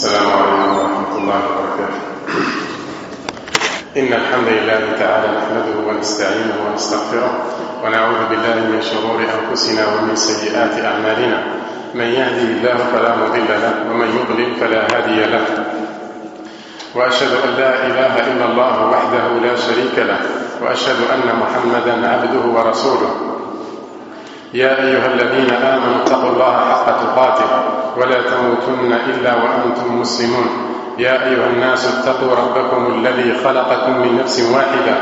السلام عليكم ورحمة الله وبركاته. إن الحمد لله تعالى نحمده ونستعينه ونستغفره ونعوذ بالله من شرور أنفسنا ومن سيئات أعمالنا. من يهدي الله فلا مضل له ومن يضلل فلا هادي له، وأشهد أن لا إله إلا الله وحده لا شريك له، وأشهد أن محمدا عبده ورسوله. يا أيها الذين آمنوا اتقوا الله حق تقاته ولا تموتن إلا وأنتم مسلمون. يا أيها الناس اتقوا ربكم الذي خلقكم من نفس واحدة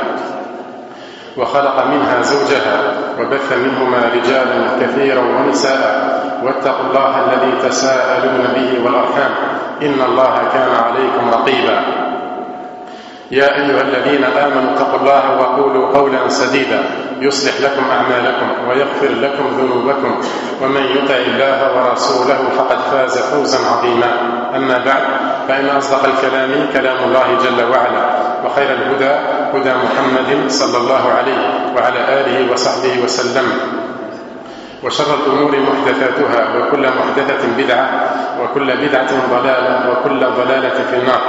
وخلق منها زوجها وبث منهما رجالا كثيرا ونساء، واتقوا الله الذي تساءلون به والأرحام إن الله كان عليكم رقيبا. يا أيها الذين آمنوا اتقوا الله وقولوا قولا سديدا يصلح لكم أعمالكم ويغفر لكم ذنوبكم، ومن يطع الله ورسوله فقد فاز فوزا عظيما. أما بعد، فإن أصدق الكلام كلام الله جل وعلا، وخير الهدى هدى محمد صلى الله عليه وعلى آله وصحبه وسلم، وشر الأمور محدثاتها، وكل محدثة بدعة، وكل بدعة ضلالة، وكل ضلالة في النار.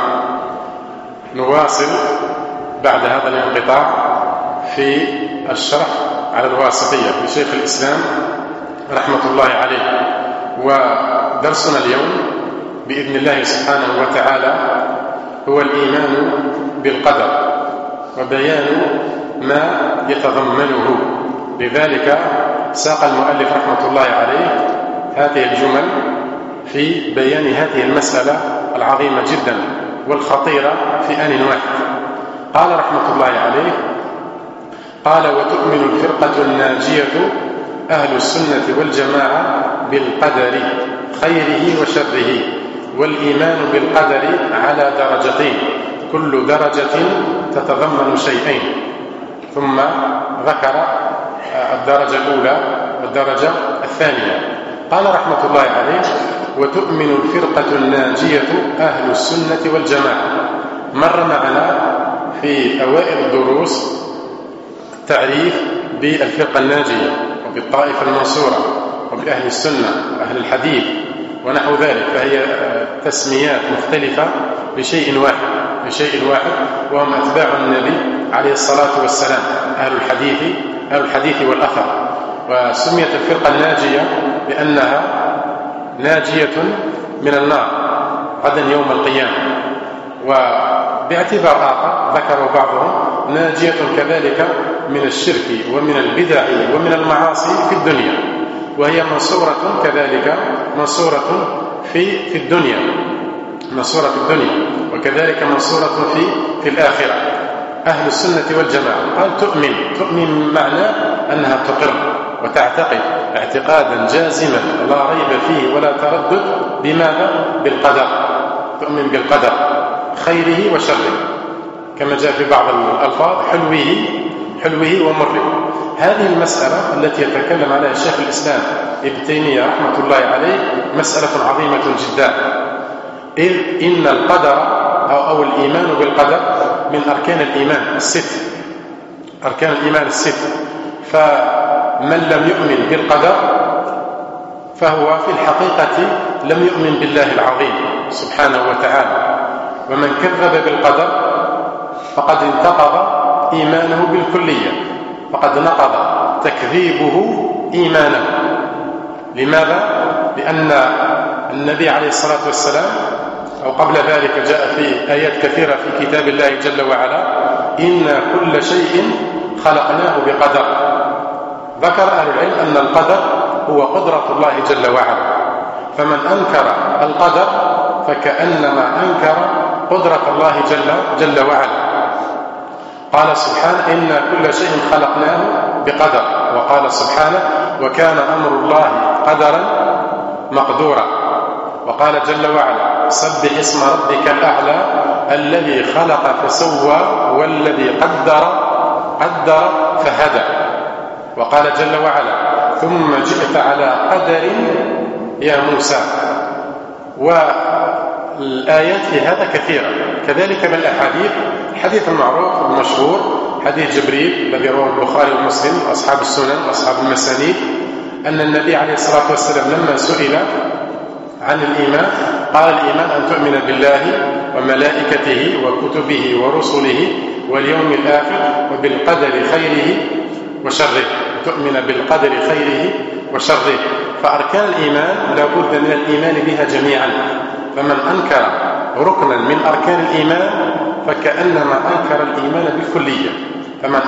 نواصل بعد هذا الانقطاع في الشرح على الواسطية لشيخ الإسلام رحمة الله عليه، ودرسنا اليوم بإذن الله سبحانه وتعالى هو الإيمان بالقدر وبيان ما يتضمنه. لذلك ساق المؤلف رحمة الله عليه هذه الجمل في بيان هذه المسألة العظيمة جدا والخطيرة في آن واحد. قال رحمة الله عليه: قال: وتؤمن الفرقة الناجية أهل السنة والجماعة بالقدر خيره وشره. والإيمان بالقدر على درجتين، كل درجة تتضمن شيئين. ثم ذكر الدرجة الأولى والدرجة الثانية. قال رحمة الله عليه: وتؤمن الفرقة الناجية أهل السنة والجماعة. مر معنا في أوائل الدروس تعريف بالفرقة الناجية وبالطائفة المنصورة وبأهل السنة أهل الحديث ونحو ذلك، فهي تسميات مختلفة لشيء واحد وهم أتباع النبي عليه الصلاة والسلام، أهل الحديث والأثر. وسميت الفرقة الناجية لأنها ناجية من النار غدا يوم القيامة. وباعتبار آخر ذكروا بعضهم ناجية كذلك من الشرك ومن البدع ومن المعاصي في الدنيا، وهي منصورة كذلك منصورة في الدنيا، وكذلك منصورة في الآخرة. أهل السنة والجماعة قال تؤمن معنى أنها تقر وتعتقد اعتقادا جازما لا ريب فيه ولا تردد. بماذا؟ بالقدر. تؤمن بالقدر خيره وشره، كما جاء في بعض الألفاظ حلوه ومره. هذه المسألة التي يتكلم عليها الشيخ الإسلام ابن تيمية رحمة الله عليه مسألة عظيمة جدا، إذ إن القدر أو الإيمان بالقدر من أركان الإيمان الست. فمن لم يؤمن بالقدر فهو في الحقيقة لم يؤمن بالله العظيم سبحانه وتعالى. ومن كذب بالقدر فقد انتقض إيمانه بالكلية، فقد نقض تكذيبه إيمانه. لماذا؟ لأن النبي عليه الصلاة والسلام أو قبل ذلك جاء في آيات كثيرة في كتاب الله جل وعلا: إن كل شيء خلقناه بقدر. ذكر أهل العلم أن القدر هو قدرة الله جل وعلا، فمن أنكر القدر فكأنما أنكر قدرة الله جل وعلا. قال سبحانه: إن كل شيء خلقناه بقدر. وقال سبحانه: وكان أمر الله قدرا مقدورا. وقال جل وعلا: سبح اسم ربك الأعلى الذي خلق فسوى والذي قدر فهدى. وقال جل وعلا: ثم جئت على قدر يا موسى. والآيات في هذا كثيرة. كذلك من الأحاديث، الحديث المعروف المشهور حديث جبريل الذي رواه البخاري ومسلم وأصحاب السنن وأصحاب المسانيد، أن النبي عليه الصلاة والسلام لما سئل عن الإيمان قال الإيمان أن تؤمن بالله وملائكته وكتبه ورسله واليوم الآخر وبالقدر خيره وشره، تؤمن بالقدر خيره وشره. فأركان الإيمان لابد من الإيمان بها جميعا، فمن أنكر ركنا من أركان الإيمان فكأنما أنكر الإيمان بالكلية. فمن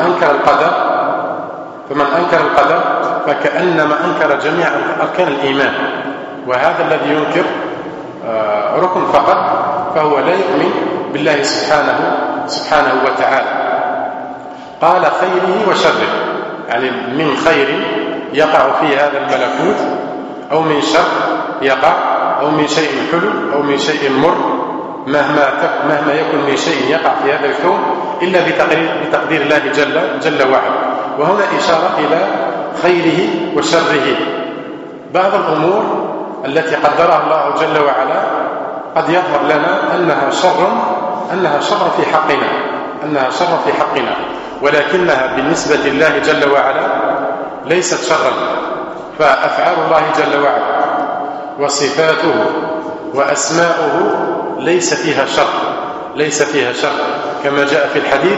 أنكر القدر فكأنما أنكر جميع أركان الإيمان، وهذا الذي ينكر ركن فقط فهو لا يؤمن بالله سبحانه وتعالى. قال خيره وشره، يعني من خير يقع في هذا الملكوت، أو من شر يقع، أو من شيء حلو أو من شيء مر، مهما يكن من شيء يقع في هذا الكون إلا بتقدير الله جل وعلا. وهنا إشارة إلى خيره وشره. بعض الأمور التي قدرها الله جل وعلا قد يظهر لنا أنها شر في حقنا، ولكنها بالنسبة لله جل وعلا ليست شرا. فأفعال الله جل وعلا وصفاته وأسماؤه ليس فيها شر كما جاء في الحديث: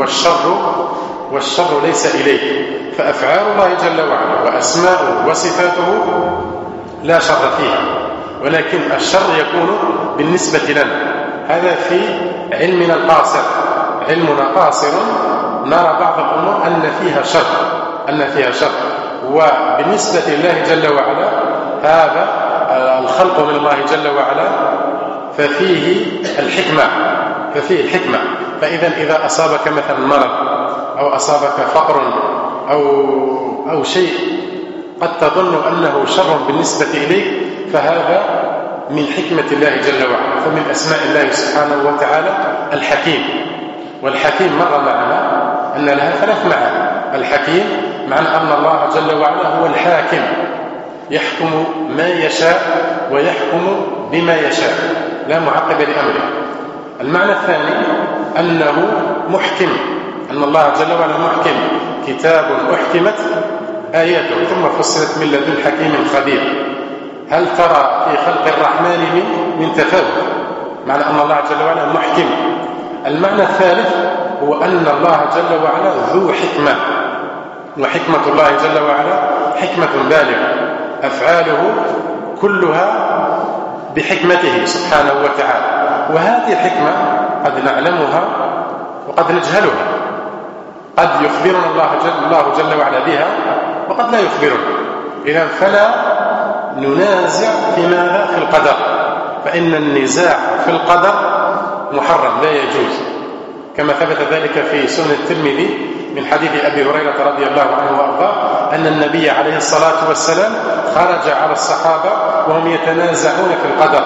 والشر ليس إليك. فأفعال الله جل وعلا وأسماؤه وصفاته لا شر فيها، ولكن الشر يكون بالنسبة لنا. هذا في علمنا القاصر، علمنا قاصر، نرى بعض الأمور أن فيها شر. وبالنسبة لله جل وعلا هذا الخلق من الله جل وعلا ففيه الحكمة. فإذا أصابك مثلا مرض أو أصابك فقر أو شيء قد تظن أنه شر بالنسبة إليك، فهذا من حكمة الله جل وعلا. فمن أسماء الله سبحانه وتعالى الحكيم. والحكيم مر معنا أن لها 3 معاني. الحكيم معنى أن الله جل وعلا هو الحاكم، يحكم ما يشاء ويحكم بما يشاء، لا معقب لأمره. المعنى الثاني أنه محكم، أن الله جل وعلا محكم، كتاب أحكمت آياته ثم فصلت من لدن حكيم خبير. هل ترى في خلق الرحمن من تفاوت؟ معنى أن الله جل وعلا محكم. المعنى الثالث هو أن الله جل وعلا ذو حكمة، وحكمة الله جل وعلا حكمة بالغة، أفعاله كلها بحكمته سبحانه وتعالى. وهذه الحكمة قد نعلمها وقد نجهلها، قد يخبرنا الله جل وعلا بها وقد لا يخبرنا. إذن فلا ننازع في ماذا؟ في القدر، فإن النزاع في القدر محرم لا يجوز، كما ثبت ذلك في سنن الترمذي من حديث أبي هريرة رضي الله عنه وأرضاه أن النبي عليه الصلاة والسلام خرج على الصحابة وهم يتنازعون في القدر.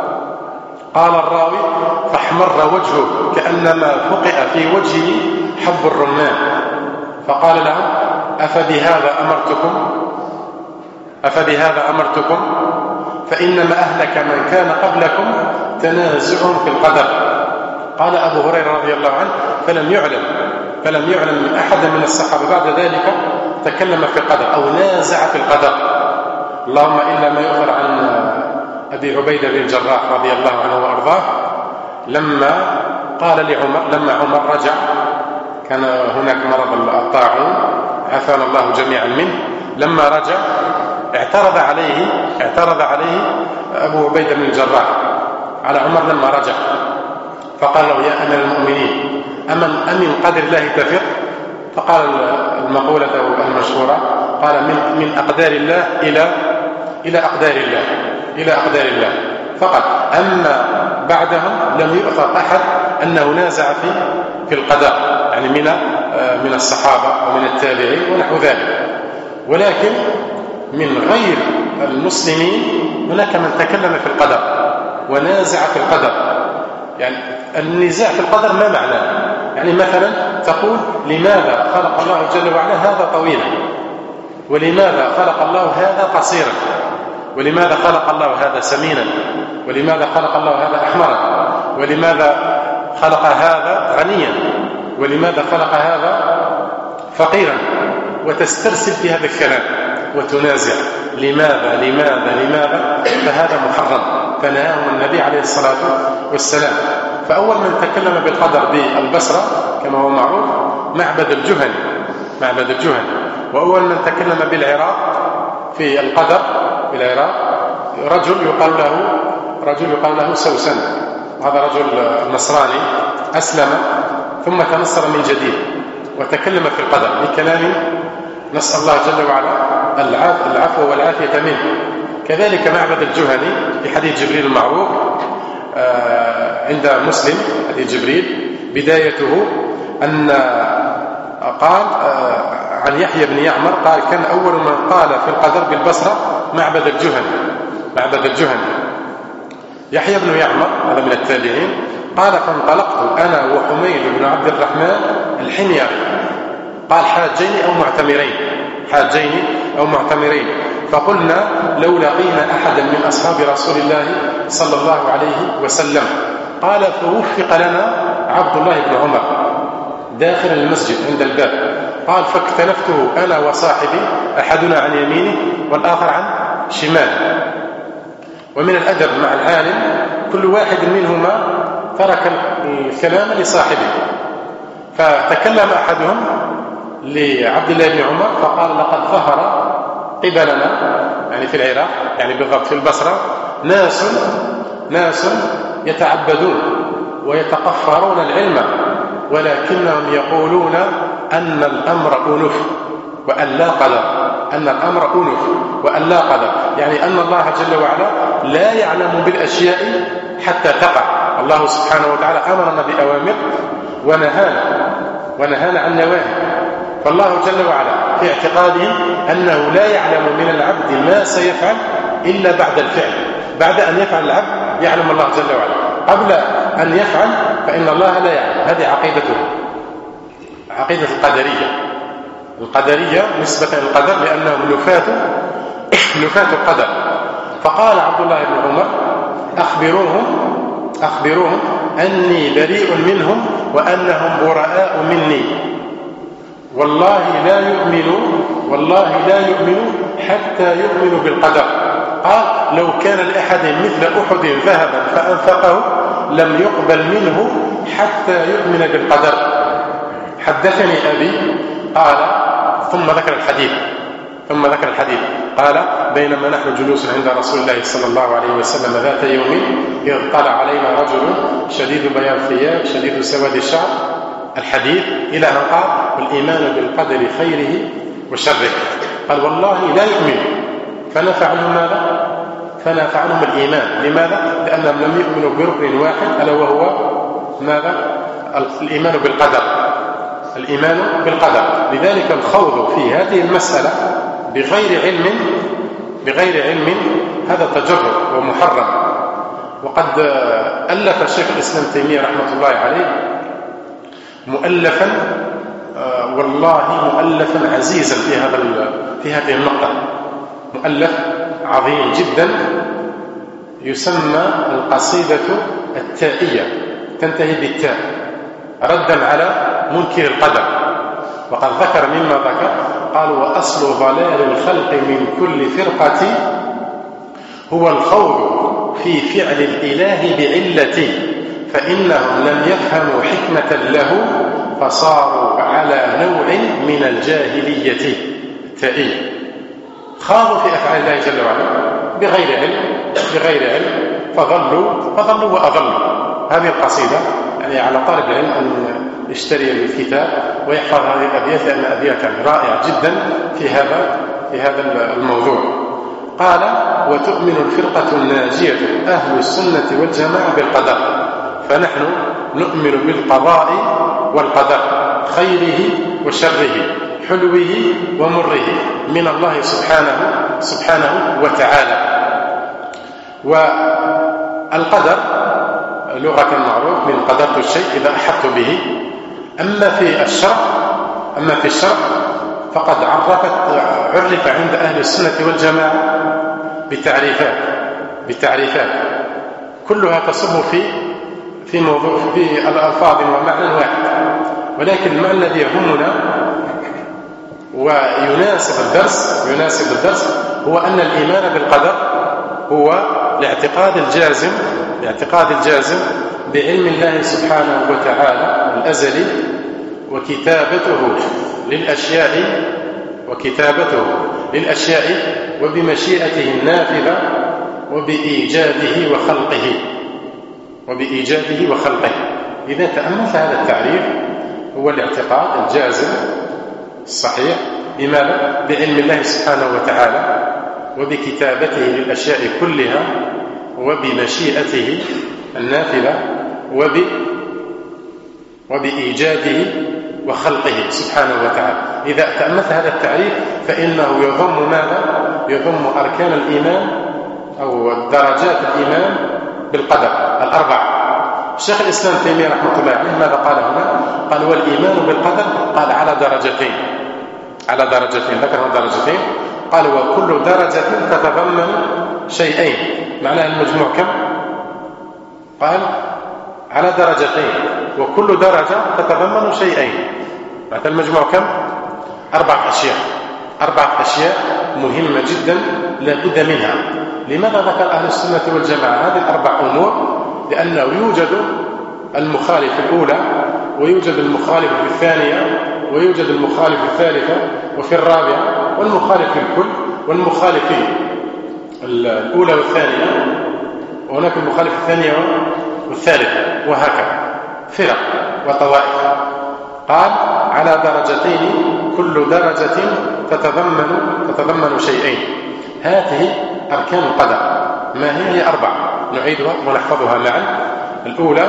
قال الراوي: فاحمر وجهه كأنما فقئ في وجهه حب الرمان، فقال لهم: أفبهذا أمرتكم؟ فإنما أهلك من كان قبلكم تنازع في القدر. قال أبو هريرة رضي الله عنه: فلم يعلم من أحد من الصحابة بعد ذلك تكلم في القدر أو نازع في القدر، اللهم إلا ما يؤثر عن أبي عبيدة بن الجراح رضي الله عنه وأرضاه، لما قال لعمر، لما عمر رجع، كان هناك مرض الطاعون عافانا الله جميعا منه، لما رجع اعترض عليه أبو عبيدة بن الجراح على عمر لما رجع، فقال له: يا أمير المؤمنين، أمن قدر الله تفر؟ فقال المقولة المشهورة، قال: من أقدار الله إلى أقدار الله فقط. أما بعدهم لم يؤثر أحد أنه نازع في القدر، يعني من الصحابة ومن التابعين ونحو ذلك. ولكن من غير المسلمين هناك من تكلم في القدر ونازع في القدر. يعني النزاع في القدر ما معناه؟ يعني مثلا تقول: لماذا خلق الله جل وعلا هذا طويلا؟ ولماذا خلق الله هذا قصيرا؟ ولماذا خلق الله هذا سمينا؟ ولماذا خلق الله هذا أحمرا؟ ولماذا خلق هذا غنيا؟ ولماذا خلق هذا فقيرا؟ وتسترسل في هذا الكلام وتنازع لماذا. فهذا محرم، فنهاهم النبي عليه الصلاة والسلام. فأول من تكلم بالقدر بالبصرة كما هو معروف معبد الجهني. وأول من تكلم بالعراق في القدر بالعراق رجل يقال له سوسن. هذا رجل نصراني أسلم ثم تنصر من جديد وتكلم في القدر بكلام نسأل الله جل وعلا العفو والعافية منه. كذلك معبد الجهني في حديث جبريل المعروف عند مسلم، حديث جبريل بدايته أن قال عن يحيى بن يعمر قال كان أول من قال في القدر بالبصرة معبد الجهني. يحيى بن يعمر هذا من التابعين قال فانطلقت أنا وحميد بن عبد الرحمن الحميري قال حاجين أو معتمرين فقلنا لو لقينا أحدا من أصحاب رسول الله صلى الله عليه وسلم قال فوفق لنا عبد الله بن عمر داخل المسجد عند الباب قال فاكتنفته أنا وصاحبي أحدنا عن يمينه والآخر عن شماله. ومن الأدب مع العالم كل واحد منهما ترك الكلام لصاحبه. فتكلم أحدهم لعبد الله بن عمر فقال لقد ظهر قبلنا يعني في العراق يعني بالضبط في البصرة ناس يتعبدون ويتقفرون العلم ولكنهم يقولون أن الأمر أنف وأن لا قدر يعني أن الله جل وعلا لا يعلم بالأشياء حتى تقع. الله سبحانه وتعالى أمرنا بأوامر ونهانا عن نواهي. فالله جل وعلا في اعتقادهم أنه لا يعلم من العبد ما سيفعل إلا بعد الفعل. بعد أن يفعل العبد يعلم الله جل وعلا، قبل أن يفعل فإن الله لا يعلم. هذه عقيدة القدرية نسبة للقدر لأنهم نفاة القدر. فقال عبد الله بن عمر أخبروهم أني بريء منهم وأنهم براء مني والله لا يؤمنوا حتى يؤمنوا بالقدر. قال لو كان لأحد مثل أحد ذهبا فأنفقه لم يقبل منه حتى يؤمن بالقدر. حدثني أبي قال ثم ذكر الحديث قال بينما نحن جلوس عند رسول الله صلى الله عليه وسلم ذات يوم إذ طلع علينا رجل شديد بياض الثياب شديد سواد الشعر الحديث إلى أن قال والإيمان بالقدر خيره وشره. قال والله لا يؤمن فنفعلهم الإيمان. لماذا؟ لأنهم لم يؤمنوا بركن واحد ألا وهو ماذا؟ الإيمان بالقدر. لذلك الخوض في هذه المسألة بغير علم هذا تجرؤ ومحرم. وقد ألف الشيخ الإسلام تيمية رحمة الله عليه مؤلفا عزيزا في هذه النقطة، مؤلف عظيم جدا يسمى القصيدة التائية تنتهي بالتاء ردا على منكر القدر. وقد ذكر مما ذكر قال وأصل ضلال الخلق من كل فرقة هو الخوض في فعل الإله بعلة فإنهم لم يفهموا حكمة له فصاروا على نوع من الجاهلية التائية. خاضوا في أفعال الله جل وعلا بغير علم فضلوا وأضلوا. هذه القصيدة يعني على طالب العلم أن يشتري الكتاب ويحفظ هذه الأبيات لأن أبيات رائعة جدا في هذا الموضوع. قال وتؤمن الفرقة الناجية أهل السنة والجماعة بالقدر فنحن نؤمن بالقضاء والقدر خيره وشره حلوه ومره من الله سبحانه وتعالى. والقدر لغة معروف من قدرت الشيء إذا أحطت به. أما في الشرع فقد عرف عند أهل السنة والجماعة بتعريفات كلها تصب في موضوع في الألفاظ ومعنى واحد، ولكن المعنى الذي يهمنا ويناسب الدرس هو أن الإيمان بالقدر هو الاعتقاد الجازم بعلم الله سبحانه وتعالى الأزلي وكتابته وبمشيئته النافذة وبإيجاده وخلقه. إذا تأملت هذا التعريف هو الاعتقاد الجازم الصحيح بماذا؟ بعلم الله سبحانه وتعالى وبكتابته للأشياء كلها وبمشيئته النافذة وبإيجاده وخلقه سبحانه وتعالى. إذا تأملت هذا التعريف فإنه يضم ماذا؟ يضم أركان الإيمان أو درجات الإيمان بالقدر الأربعة. الشيخ الإسلام تيمية رحمه الله عليه ماذا قال هنا؟ قال والإيمان بالقدر قال على درجتين ذكر درجتين. قال وكل درجة تتضمن شيئين. معنى المجموع كم؟ قال على درجتين وكل درجة تتضمن شيئين. معنى المجموع كم؟ 4 أشياء مهمة جدا لا بد منها. لماذا ذكر أهل السنة والجماعة هذه ال4 أمور؟ لأنه يوجد المخالف الأولى ويوجد المخالف في الثانية ويوجد المخالف في الثالثة وفي الرابعة والمخالف في الكل والمخالف في الأولى والثانية وهناك المخالف في الثانية والثالثة وهكذا فرق وطوائف. قال على درجتين كل درجة تتضمن شيئين. هذه أركان القدر. ما هي 4 نعيدها ونحفظها معا. الأولى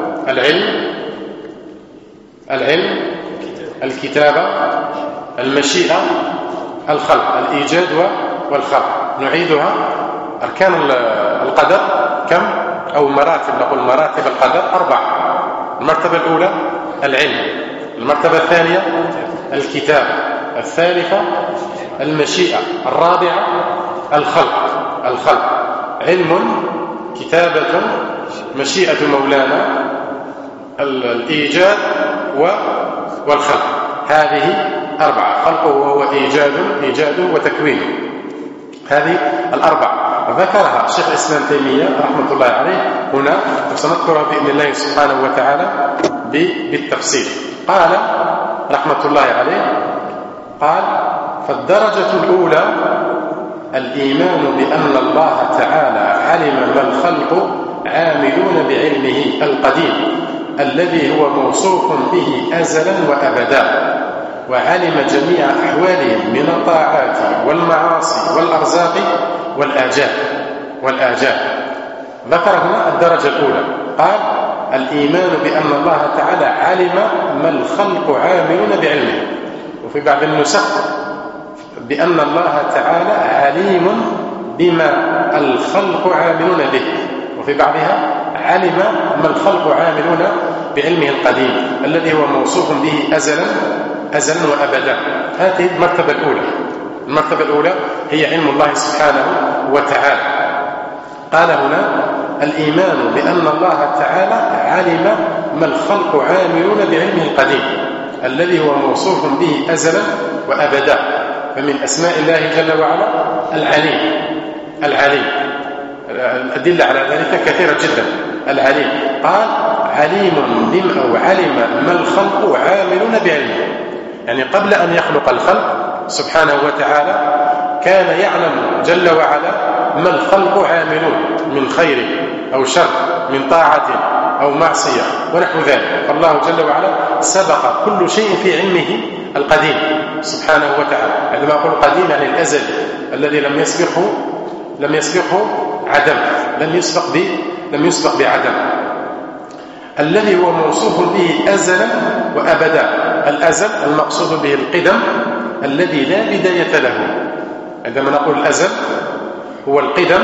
العلم الكتابة المشيئة الخلق الإيجاد والخلق. نعيدها. أركان القدر كم؟ أو مراتب، نقول مراتب القدر 4. المرتبة الأولى العلم، المرتبة الثانية الكتابة، الثالثة المشيئة، الرابعة الخلق. علم، كتابة، مشيئة مولانا، الإيجاد والخلق. هذه 4. خلقه وهو إيجاده وتكوينه. هذه 4 ذكرها الشيخ الإسلام تيمية رحمة الله عليه هنا وسنذكرها بإذن الله سبحانه وتعالى بالتفصيل. قال رحمة الله عليه قال فالدرجة الأولى الإيمان بأن الله تعالى علم ما الخلق عاملون بعلمه القديم الذي هو موصوف به أزلا وأبدا، وعلم جميع أحوالهم من الطاعات والمعاصي والأرزاق والآجال. ذكر هنا الدرجة الأولى. قال الإيمان بأن الله تعالى علم ما الخلق عاملون بعلمه. وفي بعض النسخ بأن الله تعالى عليم بما الخلق عاملون به، وفي بعضها علم ما الخلق عاملون بعلمه القديم الذي هو موصوف به أزلا وأبدا. هذه المرتبة الأولى. المرتبة الأولى هي علم الله سبحانه وتعالى. قال هنا الإيمان بأن الله تعالى علم ما الخلق عاملون بعلمه القديم الذي هو موصوف به أزلا وأبدا. فمن أسماء الله جل وعلا العليم. الأدلة على ذلك كثيرة جدا. العليم. قال عليم أو علم ما الخلق عاملون بعلمه، يعني قبل أن يخلق الخلق سبحانه وتعالى كان يعلم جل وعلا ما الخلق عاملون من خير أو شر، من طاعة أو معصية ونحو ذلك. فالله جل وعلا سبق كل شيء في علمه القديم سبحانه وتعالى. عندما أقول قديم يعني الأزل الذي لم يسبقه عدم، لم يسبق بعدم، الذي هو موصوف به أزلا وأبدا. الأزل المقصود به القدم الذي لا بداية له. عندما نقول الأزل هو القدم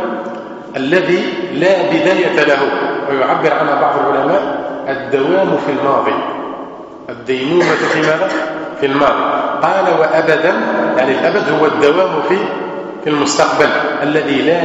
الذي لا بداية له، ويعبر عنها بعض العلماء الدوام في الماضي، الديمومة في ماذا؟ في الماضي. قال وأبدا يعني الأبد هو الدوام في المستقبل الذي لا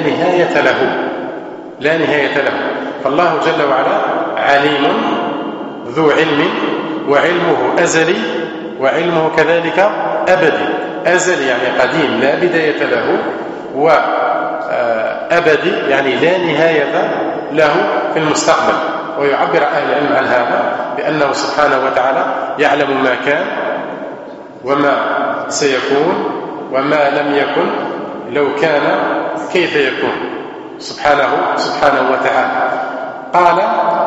نهاية له. فالله جل وعلا عليم ذو علم، وعلمه أزلي، وعلمه كذلك أبدي. أزلي يعني قديم لا بداية له، أبدي، يعني لا نهاية له في المستقبل. ويعبر أهل العلم عن هذا بأنه سبحانه وتعالى يعلم ما كان وما سيكون وما لم يكن لو كان كيف يكون سبحانه وتعالى. قال: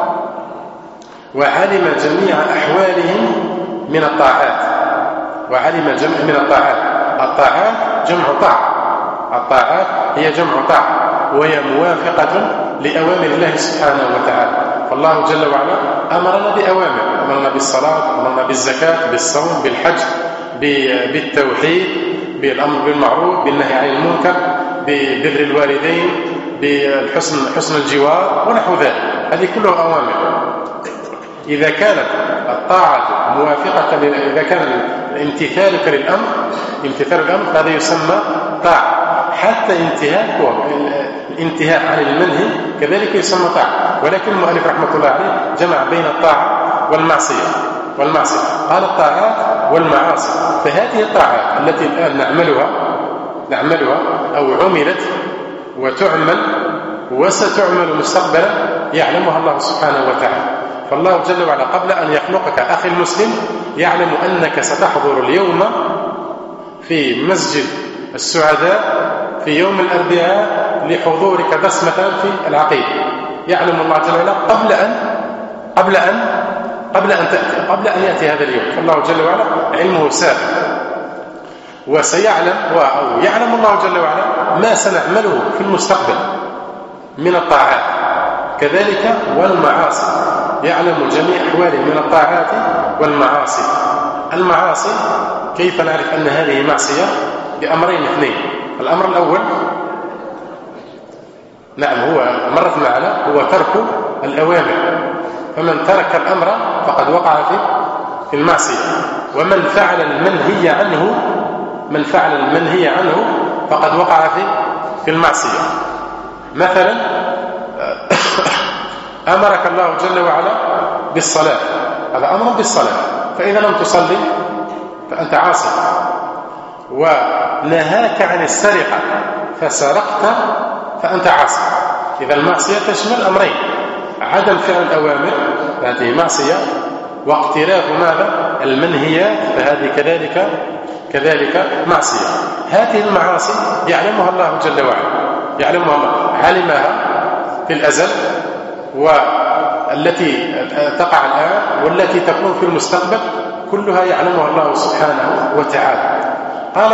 وعلم جميع أحوالهم من الطاعات. وعلم الجمع من الطاعات. الطاعات جمع طاعة، الطاعات هي جمع طاعة، وهي موافقة لأوامر الله سبحانه وتعالى. فالله جل وعلا أمرنا بأوامر، أمرنا بالصلاة، أمرنا بالزكاة، بالصوم، بالحج، بالتوحيد، بالأمر بالمعروف، بالنهي عن المنكر، ببر الوالدين، بحسن الجوار ونحو ذلك. هذه كلها أوامر. إذا كانت الطاعة موافقة، إذا كان امتثالك للأمر امتثال الأمر، هذا يسمى طاعة. حتى الانتهاء عن المنهي كذلك يسمى طاعة. ولكن المؤلف رحمة الله عليه جمع بين الطاعة والمعصية. قال الطاعات والمعاصي. فهذه الطاعات التي الآن نعملها أو عملت وتعمل وستعمل مستقبلا يعلمها الله سبحانه وتعالى. فالله جل وعلا قبل أن يخلقك أخي المسلم يعلم أنك ستحضر اليوم في مسجد السعداء في يوم الأربعاء لحضورك درس مثلا في العقيدة. يعلم الله جل وعلا قبل أن يأتي هذا اليوم. فالله جل وعلا علمه سابق، وسيعلم أو يعلم الله جل وعلا ما سنعمله في المستقبل من الطاعات. كذلك والمعاصي، يعلم جميع أحواله من الطاعات والمعاصي. المعاصي كيف نعرف أن هذه معصية؟ بأمرين اثنين. الأمر الأول هو مرت معنا، هو ترك الأوامر. فمن ترك الأمر فقد وقع في المعصية. ومن فعل المنهي عنه فقد وقع في المعصية. مثلا أمرك الله جل وعلا بالصلاة، هذا أمر بالصلاة، فإذا لم تصلي فأنت عاصي. ونهاك عن السرقة فسرقت فأنت عاصي. إذا المعصية تشمل أمرين: عدم فعل الأوامر هذه معصية، واقتراف المنهيات فهذه كذلك معصية. هذه المعاصي يعلمها الله جل وعلا، يعلمها الله، علمها في الأزل، والتي تقع الآن والتي تكون في المستقبل كلها يعلمها الله سبحانه وتعالى. قال: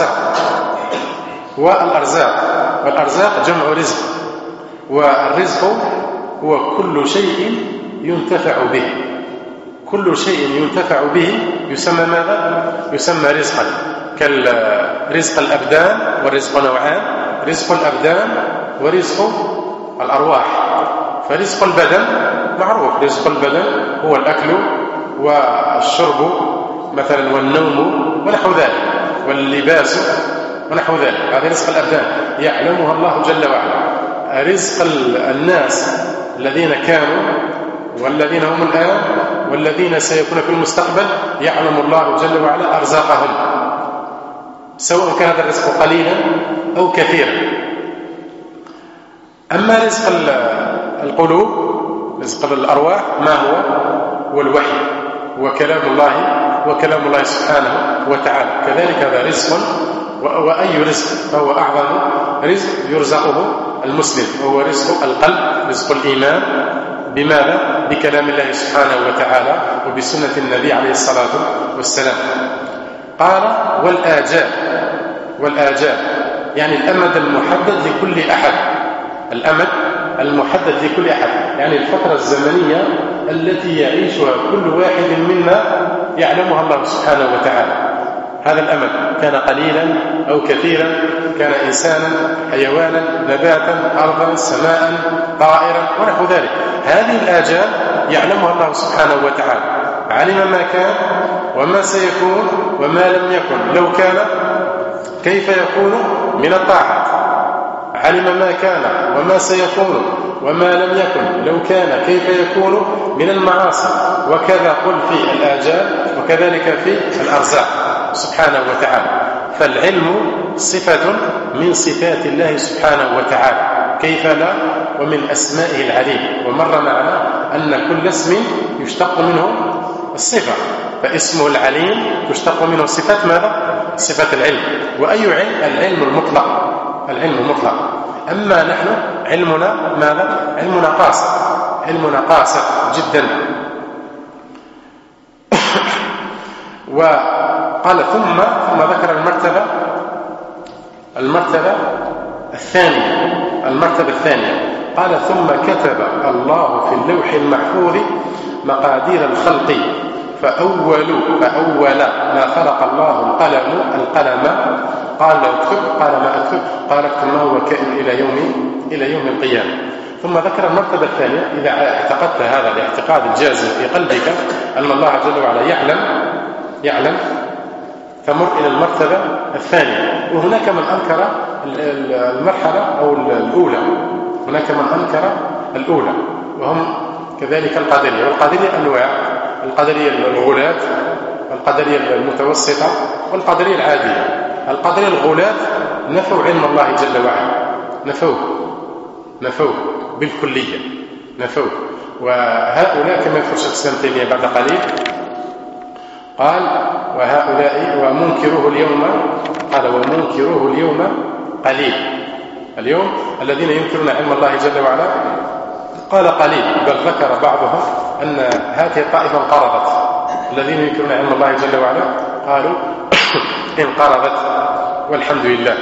والأرزاق جمع رزق. والرزق هو كل شيء ينتفع به. كل شيء ينتفع به يسمى ماذا؟ يسمى رزقا. كالرزق الأبدان، والرزق نوعان: رزق الأبدان ورزق الأرواح. فرزق البدن معروف، رزق البدن هو الأكل والشرب مثلا والنوم ونحو ذلك، واللباس ونحو ذلك، هذا رزق الأبدان يعلمها الله جل وعلا. رزق الناس الذين كانوا والذين هم الآن والذين سيكون في المستقبل يعلم الله جل وعلا أرزاقهم، سواء كان هذا الرزق قليلا أو كثيرا. أما رزق القلوب، رزق الأرواح، ما هو الوحي وكلام الله سبحانه وتعالى. كذلك هذا رزق، وأي رزق فهو أعظم رزق يرزقه المسلم، وهو رزق القلب، رزق الإيمان. بماذا؟ بكلام الله سبحانه وتعالى وبسنة النبي عليه الصلاة والسلام. قال: والآجال يعني الأمد المحدد لكل أحد. الأمد المحدد لكل أحد يعني الفترة الزمنية التي يعيشها كل واحد منا يعلمها الله سبحانه وتعالى. هذا الأمد كان قليلا أو كثيرا، كان إنسانا، حيوانا، نباتا، أرضا، سماء، طائرا ونحو ذلك. هذه الآجال يعلمها الله سبحانه وتعالى. علم ما كان وما سيكون وما لم يكن لو كان كيف يكون من الطاعات. علم ما كان وما سيكون وما لم يكن لو كان كيف يكون من المعاصي. وكذا قل في الآجال وكذلك في الأرزاق سبحانه وتعالى. فالعلم صفة من صفات الله سبحانه وتعالى، كيف لا، ومن أسمائه العليم. ومر معنا أن كل اسم يشتق منه الصفة، فاسمه العليم يشتق منه صفة ماذا؟ صفة العلم. وأي علم؟ العلم المطلق، العلم المطلق. أما نحن علمنا ماذا؟ علمنا قاصر، علمنا قاصر جدا. وقال ثم ذكر المرتبة الثانية قال ثم كتب الله في اللوح المحفوظ مقادير الخلق فأول ما خلق الله القلم قال له اكتب، قال ما اكتب، قال اكتب ما هو كائن إلى يوم القيامة. ثم ذكر المرتبة الثانية: إذا اعتقدت هذا الاعتقاد الجازم في قلبك أن الله جل وعلا يعلم فمر إلى المرتبة الثانية. وهناك من أنكر المرحلة أو الأولى، هناك من أنكر الأولى وهم كذلك القدرية. والقدرية أنواع: القدرية الغلاة، القدرية المتوسطة، والقدرية العادية. القدرية الغلاة نفوا علم الله جل وعلا، نفوه بالكلية، نفوه. وهؤلاء كما يذكر شيخ الإسلام تيمية بعد قليل قال: وهؤلاء ومنكروه اليوم قليل. اليوم الذين ينكرون علم الله جل وعلا قال قليل، بل ذكر بعضهم أن هذه الطائفة انقرضت. الذين ينكرون علم الله جل وعلا قالوا انقرضت والحمد لله.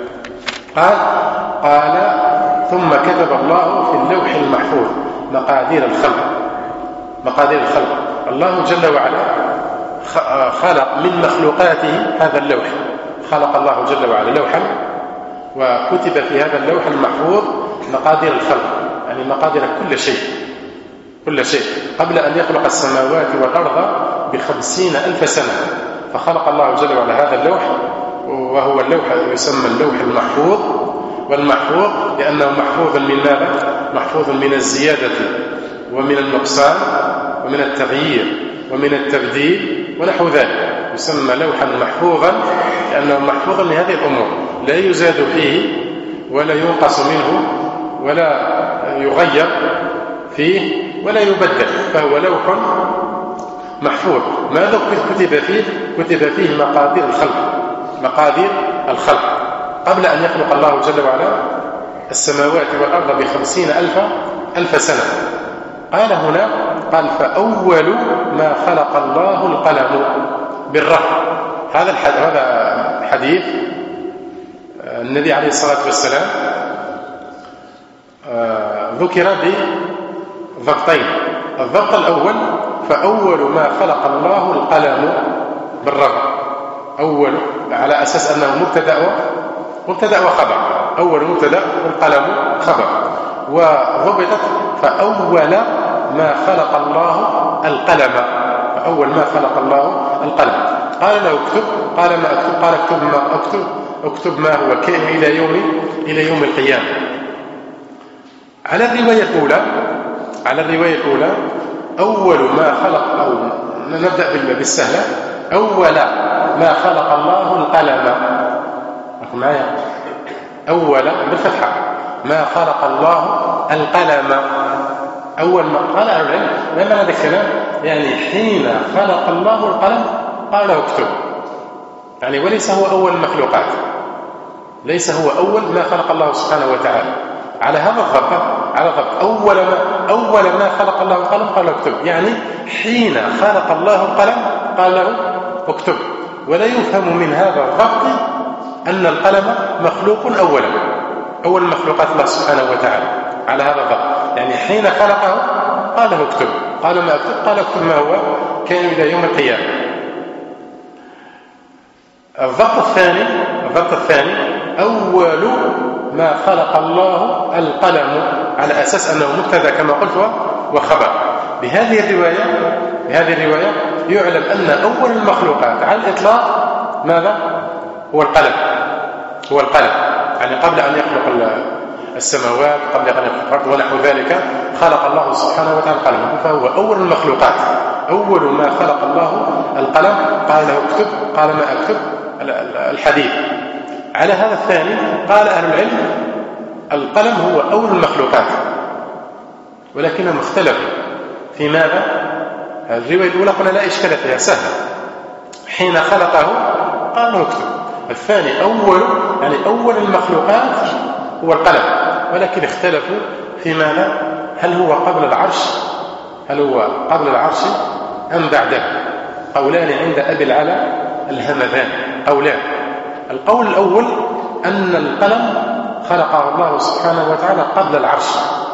قال ثم كتب الله في اللوح المحفوظ مقادير الخلق. الله جل وعلا خلق من مخلوقاته هذا اللوح، خلق الله جل وعلا لوحا وكتب في هذا اللوح المحفوظ مقادير الخلق، يعني مقادير كل شيء قبل أن يخلق السماوات والأرض ب50,000 سنة. فخلق الله جل وعلا هذا اللوح، وهو اللوح يسمى اللوح المحفوظ. والمحفوظ لأنه محفوظ من ماذا؟ محفوظ من الزيادة ومن النقصان ومن التغيير ومن التبديل ونحو ذلك. يسمى لوحا محفوظا لأنه محفوظ من هذه الأمور، لا يزاد فيه ولا ينقص منه ولا يغير فيه ولا يبدل، فهو لوح محفوظ. ماذا كتب فيه؟ كتب فيه مقادير الخلق قبل أن يخلق الله جل وعلا السماوات والأرض ب50,000 سنة. قال هنا فأول ما خلق الله القلم بالرفع. هذا حديث النبي عليه الصلاة والسلام ذكر بضبطين. الضبط الأول: فأول ما خلق الله القلم بالرفع. أول على أساس أنه مبتدأ وخبر، أول مبتدأ والقلم خبر. وضبطت فأول ما خلق الله القلم، فأول ما خلق الله القلم. قال له اكتب، قال ما اكتب، قال اكتب ما هو كائن إلى يوم القيامة. على الرواية الأولى أول ما خلق، أو نبدأ بالسهلة: أول ما خلق الله القلم. معايا؟ أول بالفتحة ما خلق الله القلم. أول ما قال أهل العلم لما هذا الكلام يعني حين خلق الله القلم قال له اكتب، يعني وليس هو أول المخلوقات، ليس هو أول ما خلق الله سبحانه وتعالى. على هذا الضبط، على ضبط أول ما خلق الله القلم قال له اكتب، يعني حين خلق الله القلم قال له اكتب. ولا يفهم من هذا الضبط أن القلم مخلوق أول مخلوقات الله سبحانه وتعالى. على هذا الضبط، يعني حين خلقه قال له اكتب، قال ما اكتب، قال اكتب ما هو كان إلى يوم القيامة. الضبط الثاني أول ما خلق الله القلم، على أساس أنه مبتدأ كما قلت وخبر. بهذه الرواية يعلم أن أول المخلوقات على الإطلاق ماذا؟ هو القلم، يعني قبل أن يخلق السماوات، قبل أن يخلق الأرض ونحو ذلك، خلق الله سبحانه وتعالى القلم، فهو أول المخلوقات. أول ما خلق الله القلم قال له اكتب، قال ما أكتب، الحديث. على هذا الثاني قال أهل العلم القلم هو أول المخلوقات، ولكنهم اختلفوا في ماذا. الرواية الأولى قلنا لا إشكال فيها، سهل، حين خلقه قال اكتب. الثاني أول المخلوقات هو القلم، ولكن اختلفوا في ماذا، هل هو قبل العرش أم بعده. قولان عند أبي العلا الهمذاني، قولان. القول الأول أن القلم خلقه الله سبحانه وتعالى قبل العرش،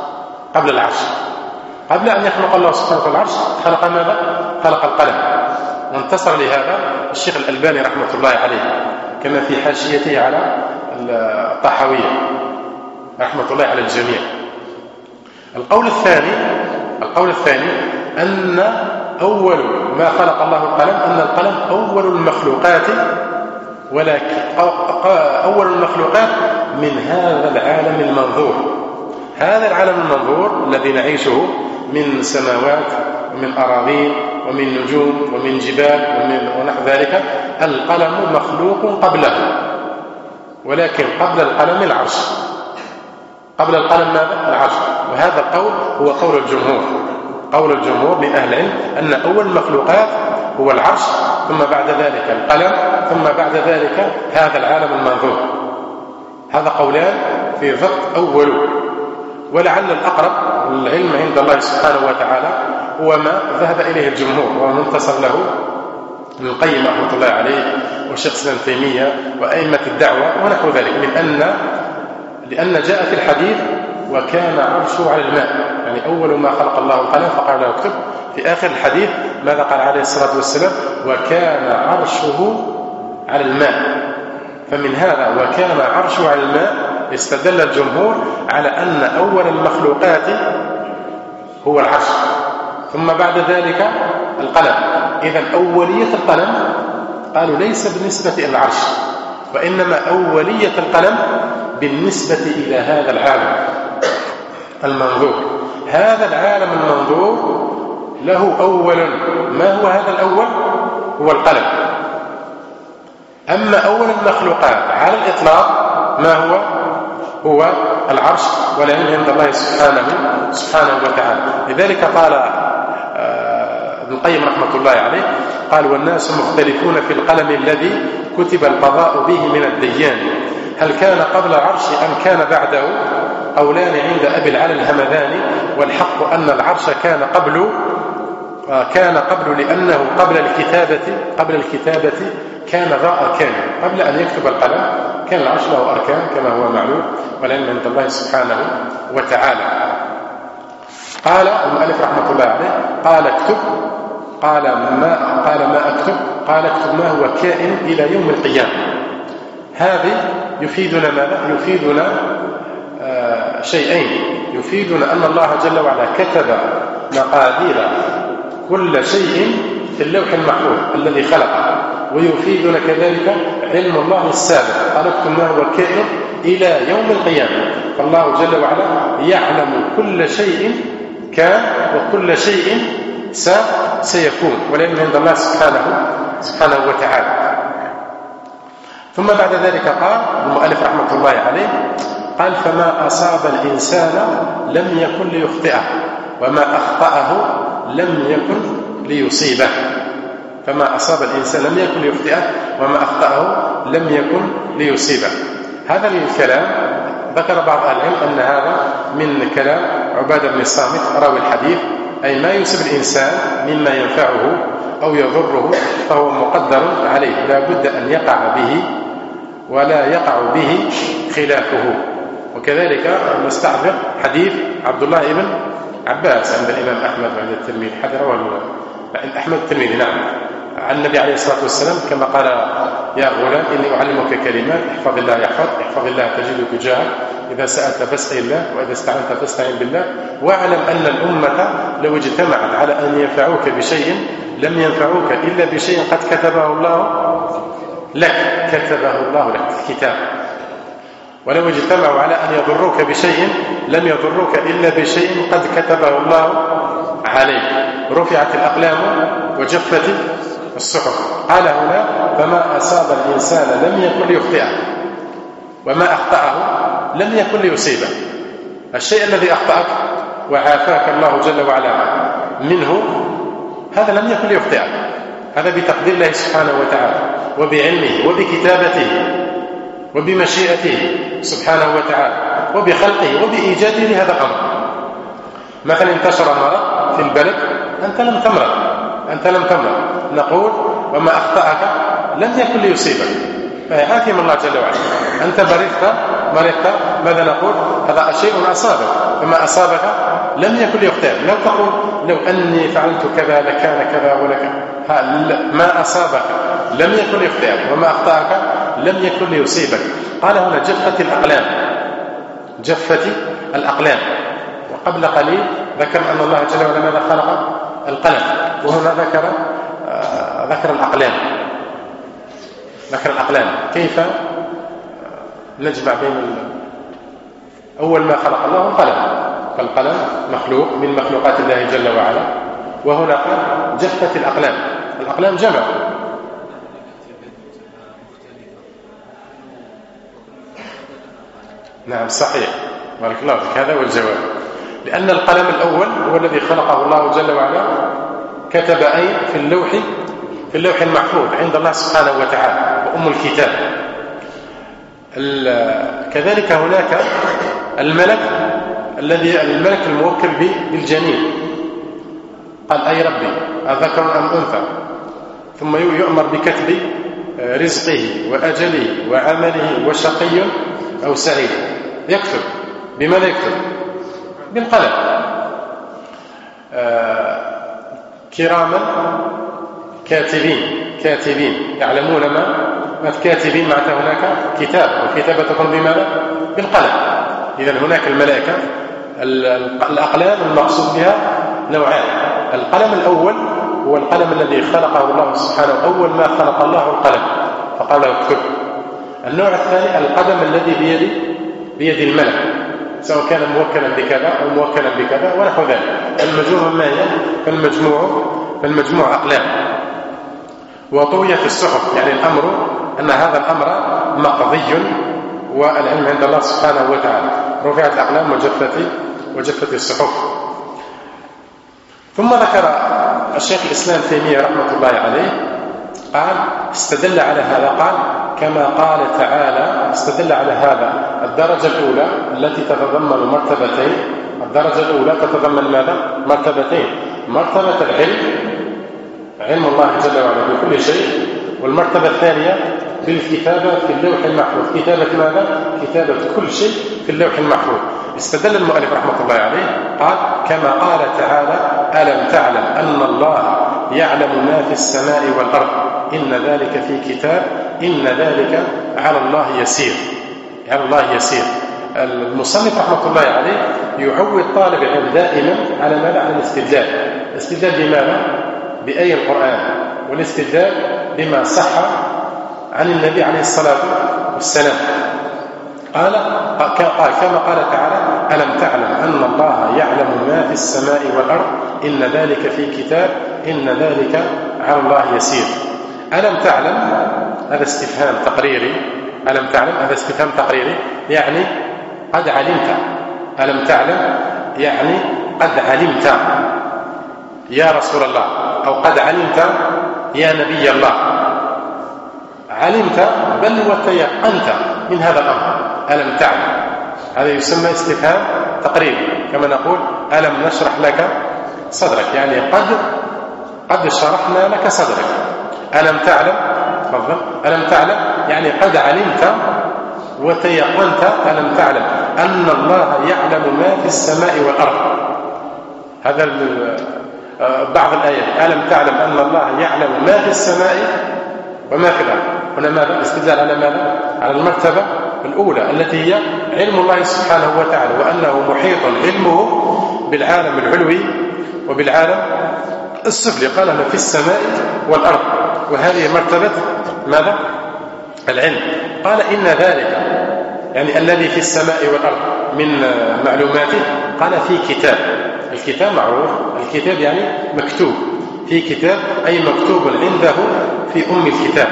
قبل أن يخلق الله سبحانه وتعالى العرش خلق ماذا؟ خلق القلم. وانتصر لهذا الشيخ الألباني رحمة الله عليه كما في حاشيته على الطحاوية رحمة الله على الجميع. القول الثاني أن أول ما خلق الله القلم، أن القلم أول المخلوقات، ولكن أول المخلوقات من هذا العالم المنظور. هذا العالم المنظور الذي نعيشه من سماوات ومن أراضين ومن نجوم ومن جبال ونحو ذلك، القلم مخلوق قبله، ولكن قبل القلم العرش. قبل القلم ماذا؟ العرش. وهذا القول هو قول الجمهور من أهل العلم أن أول المخلوقات هو العرش، ثم بعد ذلك القلم، ثم بعد ذلك هذا العالم المنظور. هذا قولان في ضبط أول. ولعل الأقرب العلم عند الله سبحانه وتعالى هو ما ذهب إليه الجمهور ومنتصر له ابن القيم رحمة الله عليه وشيخ الإسلام تيمية وأئمة الدعوة ونحو ذلك، من لأن جاء في الحديث وكان عرشه على الماء، يعني أول ما خلق الله القلم فقال له اكتب. في آخر الحديث ماذا قال عليه الصلاة والسلام؟ وكان عرشه على الماء. فمن هذا وكان عرشه على الماء استدل الجمهور على أن أول المخلوقات هو العرش، ثم بعد ذلك القلم. إذن أولية القلم قالوا ليس بالنسبة إلى العرش، وإنما أولية القلم بالنسبة إلى هذا العالم المنظور. هذا العالم المنظور له أول، ما هو هذا الأول؟ هو القلم. أما أول المخلوقات على الإطلاق ما هو العرش، والعلم عند الله سبحانه وتعالى. لذلك قال ابن القيم رحمة الله عليه قال والناس مختلفون في القلم الذي كتب القضاء به من الديان، هل كان قبل العرش أم كان بعده؟ قولان عند أبي العلا الهمذاني، والحق أن العرش كان قبل لأنه قبل الكتابة كان ذا أركان. قبل أن يكتب القلم كان العرش له أركان كما هو معلوم، والعلم عند الله سبحانه وتعالى. قال المؤلف رحمة الله عليه قال اكتب، قال ما أكتب؟ قال اكتب ما هو كائن إلى يوم القيامة. هذه يفيدنا ماذا؟ يفيدنا شيئين. يفيدنا أن الله جل وعلا كتب مقادير كل شيء في اللوح المحفوظ الذي خلقه، ويفيدنا كذلك علم الله السابق. قال اكتب ما هو كائن إلى يوم القيامة، فالله جل وعلا يعلم كل شيء كان وكل شيء سيكون، والعلم عند الله سبحانه وتعالى. ثم بعد ذلك قال المؤلف رحمة الله عليه قال فما أصاب الإنسان لم يكن ليخطئه، وما أخطأه لم يكن ليصيبه. فما أصاب الإنسان لم يكن ليخطئه، وما أخطأه لم يكن ليصيبه. هذا الكلام ذكر بعض أهل العلم أن هذا من كلام عبادة بن الصامت راوي الحديث، أي ما يصيب الإنسان مما ينفعه أو يضره فهو مقدر عليه، لا بد أن يقع به ولا يقع به خلافه. وكذلك نستحضر حديث عبد الله بن عباس عند الإمام أحمد وعند الترمذي، أحمد الترمذي نعم، عن النبي عليه الصلاة والسلام كما قال يا غلام إني أعلمك كلمات احفظ الله يحفظ، احفظ الله تجده تجاهك، إذا سألت فاسأل الله، وإذا استعنت فاستعن بالله، واعلم أن الأمة لو اجتمعت على أن ينفعوك بشيء لم ينفعوك إلا بشيء قد كتبه الله لك، كتبه الله لك في الكتاب، ولو اجتمعوا على أن يضروك بشيء لم يضروك إلا بشيء قد كتبه الله عليك. رفعت الأقلام وجفت الصحف. قال هنا فما أصاب الإنسان لم يكن ليخطئه وما أخطأه لم يكن ليصيبه. الشيء الذي أخطأك وعافاك الله جل وعلا منه هذا لم يكن ليخطئك، هذا بتقدير الله سبحانه وتعالى وبعلمه وبكتابته وبمشيئته سبحانه وتعالى وبخلقه وبإيجاده لهذا الأمر. مثلا انتشر مرض في البلد أنت لم تمرض، نقول وما أخطأك لم يكن ليصيبك، فيعافيهم الله جل وعلا. أنت مرضت ماذا نقول؟ هذا شيء أصابك، فما أصابك لم يكن ليخطئك. لو تقول لو أني فعلت كذا لكان كذا ولكن، ما أصابك لم يكن ليخطئك وما أخطأك لم يكن ليصيبك. قال هنا جفت الأقلام. وقبل قليل ذكر أن الله جل وعلا ماذا خلق؟ القلم، وهنا ذكر الأقلام. كيف نجمع بين أول ما خلق الله القلم، فالقلم مخلوق من مخلوقات الله جل وعلا، وهنا قال جفت الأقلام جمع. نعم صحيح، بارك الله فيك، هذا هو الجواب. لأن القلم الأول هو الذي خلقه الله جل وعلا، كتب أي في اللوح المحفوظ عند الله سبحانه وتعالى وأم الكتاب. كذلك هناك الملك الموكل بالجنين، قال أي ربي أذكر أم أنثى، ثم يؤمر بكتب رزقه وأجله وعمله وشقي أو سعيد. يكتب بماذا يكتب؟ بالقلم. كراما كاتبين يعلمون ما كاتبين، معناتها هناك كتاب، والكتابة تكون بماذا؟ بالقلم. إذن هناك الملائكة الأقلام المقصود بها نوعان. القلم الأول هو القلم الذي خلقه الله سبحانه، أول ما خلق الله القلم فقال له اكتب. النوع الثاني القلم الذي بيد الملك، سواء كان موكلا بكذا أو موكلا بكذا ونحو ذلك. المجموع ما هي؟ فالمجموع أقلام. وطويت الصحف، يعني الأمر أن هذا الأمر مقضي والعلم عند الله سبحانه وتعالى. رفعت الأقلام وجفت الصحف. ثم ذكر الشيخ الإسلام تيمية رحمة الله عليه، قال استدل على هذا، قال كما قال تعالى، استدل على هذا الدرجة الأولى التي تتضمن مرتبتين. الدرجة الأولى تتضمن ماذا؟ مرتبتين: مرتبة العلم، علم الله جل وعلا بكل شيء، والمرتبة الثانية بالكتابة في اللوح المحفوظ، كتابة ماذا؟ كتابة كل شيء في اللوح المحفوظ. استدل المؤلف رحمة الله عليه قال كما قال تعالى ألم تعلم أن الله يعلم ما في السماء والأرض إن ذلك في كتاب إن ذلك على الله يسير. المصنف رحمة الله عليه يعود طالب العلم دائما على ماذا؟ على الاستدلال بماذا؟ بآية القرآن، والاستدلال بما صح عن النبي عليه الصلاة والسلام. قال كما قال تعالى ألم تعلم أن الله يعلم ما في السماء والأرض إن ذلك في كتاب إن ذلك على الله يسير. ألم تعلم هذا استفهام تقريري، يعني قد علمت. ألم تعلم يعني قد علمت يا رسول الله، أو قد علمت يا نبي الله. علمت بل وتيقنت من هذا الأمر. ألم تعلم هذا يسمى استفهام تقريبي، كما نقول ألم نشرح لك صدرك، يعني قد شرحنا لك صدرك. ألم تعلم يعني قد علمت وتيقنت. ألم تعلم أن الله يعلم ما في السماء والأرض. هذا بعض الآيات. ألم تعلم أن الله يعلم ما في السماء وما في الأرض. هنا ماذا؟ استدلال على ماذا؟ على المرتبة الأولى التي هي علم الله سبحانه وتعالى، وأنه محيط علمه بالعالم العلوي وبالعالم السفلي. قال في السماء والأرض، وهذه مرتبة ماذا؟ العلم. قال إن ذلك يعني الذي في السماء والأرض من معلوماته، قال في كتاب. الكتاب معروف، الكتاب يعني مكتوب، في كتاب أي مكتوب عنده في أم الكتاب،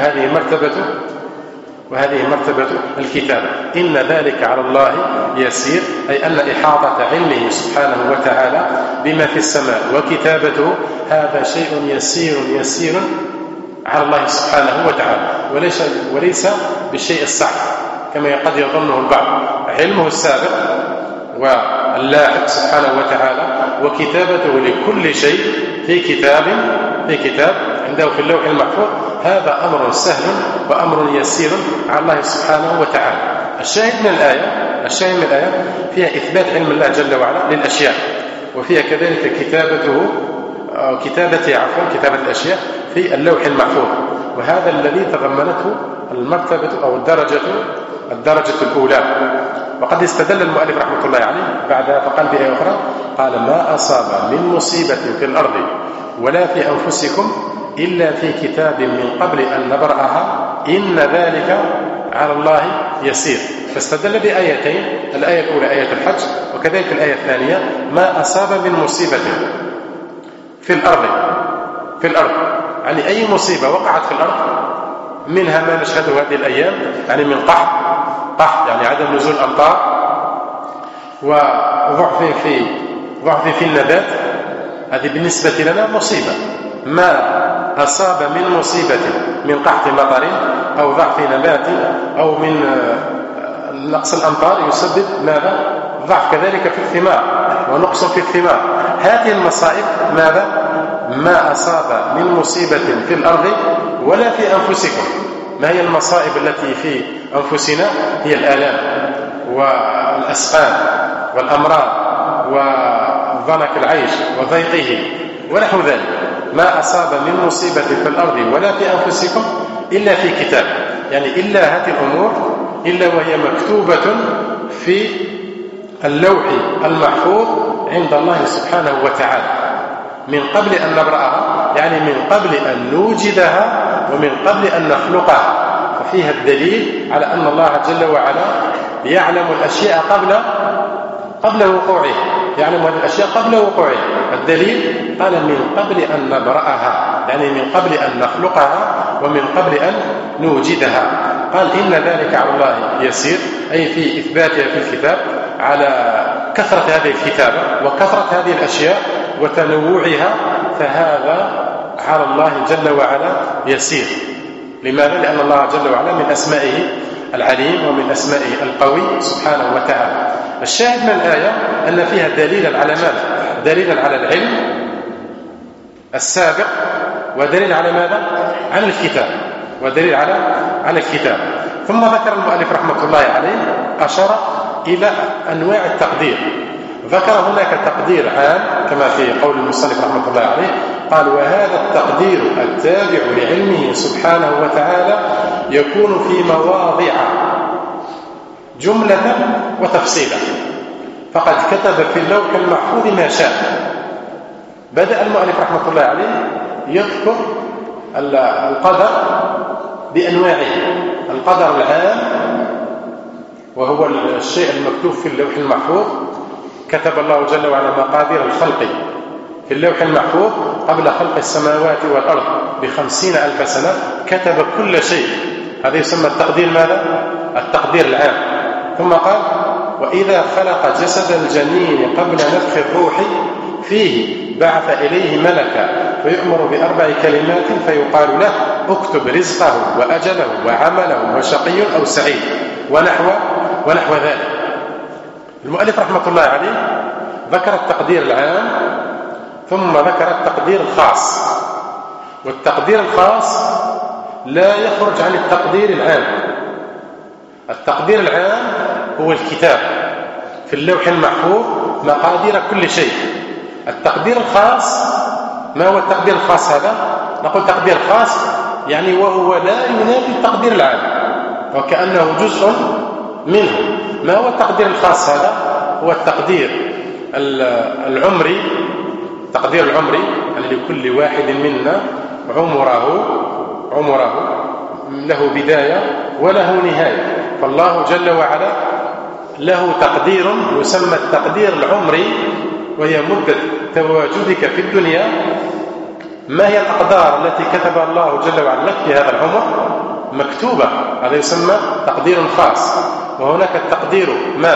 وهذه مرتبة الكتابة. إن ذلك على الله يسير، أي أن إحاطة علمه سبحانه وتعالى بما في السماء وكتابته هذا شيء يسير على الله سبحانه وتعالى، وليس بالشيء الصعب كما قد يظنه البعض. علمه السابق واللاحق سبحانه وتعالى وكتابته لكل شيء في كتاب عنده في اللوح المحفوظ، هذا أمر سهل وأمر يسير على الله سبحانه وتعالى. الشاهد من الآية فيها إثبات علم الله جل وعلا للأشياء، وفيها كذلك كتابة الأشياء في اللوح المحفوظ، وهذا الذي تضمنته المرتبة أو الدرجة الأولى. وقد استدل المؤلف رحمة الله عليه بعدها فقال بآية أخرى قال ما أصاب من مصيبة في الأرض ولا في أنفسكم إلا في كتاب من قبل أن نبرأها إن ذلك على الله يسير. فاستدل بآيتين، الآية الأولى آية الحج، وكذلك الآية الثانية ما أصاب من مصيبة في الأرض يعني أي مصيبة وقعت في الأرض، منها ما نشهده هذه الأيام يعني من قحط يعني عدم نزول الأمطار وضعف في النبات، هذه بالنسبة لنا مصيبة. ما أصاب من مصيبة من قحط مطر أو ضعف نبات أو من نقص الأمطار يسبب ماذا؟ ضعف كذلك في الثمار ونقص في الثمار. هذه المصائب ماذا؟ ما أصاب من مصيبة في الأرض ولا في أنفسكم. ما هي المصائب التي في أنفسنا؟ هي الآلام والأسقام والأمراض وضنك العيش وضيقه ونحو ذلك. ما أصاب من مصيبة في الأرض ولا في أنفسكم إلا في كتاب، يعني إلا هذه الأمور إلا وهي مكتوبة في اللوح المحفوظ عند الله سبحانه وتعالى من قبل أن نبرأها، يعني من قبل أن نوجدها ومن قبل أن نخلقها. ففيها الدليل على أن الله جل وعلا يعلم الأشياء قبل وقوعها، يعلم هذه الأشياء قبل وقوعها. الدليل قال من قبل أن نبرأها، يعني من قبل أن نخلقها ومن قبل أن نوجدها. قال إن ذلك على الله يسير، أي في إثباتها في الكتاب على كثرة هذه الكتابة وكثرة هذه الأشياء وتنوعها، فهذا على الله جل وعلا يسير. لماذا؟ لأن الله جل وعلا من أسمائه العليم ومن أسمائه القوي سبحانه وتعالى. الشاهد من الآية أن فيها دليلا على ماذا؟ دليلا على العلم السابق، ودليل على ماذا؟ على الكتاب، ودليل على الكتاب. ثم ذكر المؤلف رحمة الله عليه أشار إلى أنواع التقدير. ذكر هناك تقدير عام كما في قول المصنف رحمة الله عليه، قال وهذا التقدير التابع لعلمه سبحانه وتعالى يكون في مواضع جملة وتفصيلا، فقد كتب في اللوح المحفوظ ما شاء. بدأ المؤلف رحمة الله عليه يذكر القدر بأنواعه. القدر العام وهو الشيء المكتوب في اللوح المحفوظ، كتب الله جل وعلا مقادير الخلق في اللوح المحفوظ قبل خلق السماوات والأرض ب50,000 سنة، كتب كل شيء. هذا يسمى التقدير ماذا؟ التقدير العام. ثم قال وإذا خلق جسد الجنين قبل نفخ الروح فيه بعث إليه ملكا فيؤمر ب4 كلمات فيقال له اكتب رزقه وأجله وعمله وشقي أو سعيد ونحو ذلك. المؤلف رحمة الله عليه ذكر التقدير العام ثم ذكر التقدير الخاص، والتقدير الخاص لا يخرج عن التقدير العام. التقدير العام هو الكتاب في اللوح المحفوظ مقادير كل شيء. التقدير الخاص ما هو التقدير الخاص؟ هذا نقول تقدير خاص يعني وهو لا ينافي التقدير العام وكأنه جزء منه. ما هو التقدير الخاص؟ هذا هو التقدير العمري، التقدير العمري يعني لكل واحد منا عمره له بداية وله نهاية. فالله جل وعلا له تقدير يسمى التقدير العمري، وهي مدة تواجدك في الدنيا ما هي الأقدار التي كتبها الله جل وعلا لك في هذا العمر مكتوبة، هذا يسمى تقدير خاص. وهناك التقدير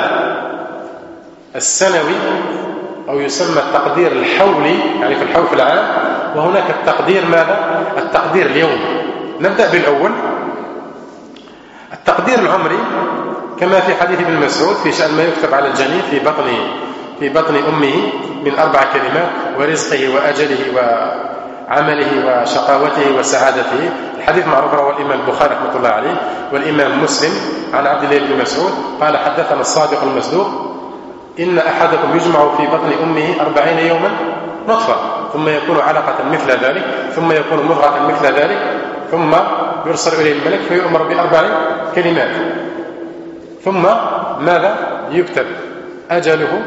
السنوي أو يسمى التقدير الحولي، يعني في الحول في العام. وهناك التقدير التقدير اليومي. نبدأ بالأول، التقدير العمري، كما في حديث ابن مسعود في شأن ما يكتب على الجنين في بطن أمه من 4 كلمات: ورزقه وأجله وعمله وشقاوته وسعادته. الحديث معروف، رواه الإمام البخاري رحمة الله عليه والإمام مسلم عن عبد الله بن مسعود قال: حدثنا الصادق المصدوق إن أحدكم يجمع في بطن أمه 40 يوما نطفة، ثم يكون علقة مثل ذلك، ثم يكون مضغة مثل ذلك، ثم يرسل إليه الملك فيؤمر ب4 كلمات، ثم ماذا يكتب؟ أجله